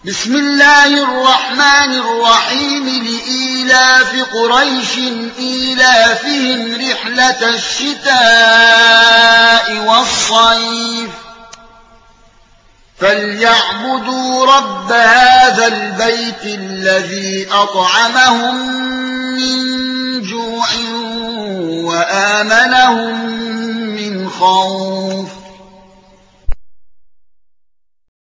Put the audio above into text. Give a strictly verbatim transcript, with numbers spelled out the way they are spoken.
بسم الله الرحمن الرحيم لإيلاف قريش إيلافهم رحلة الشتاء والصيف فليعبدوا رب هذا البيت الذي أطعمهم من جوع وآمنهم من خوف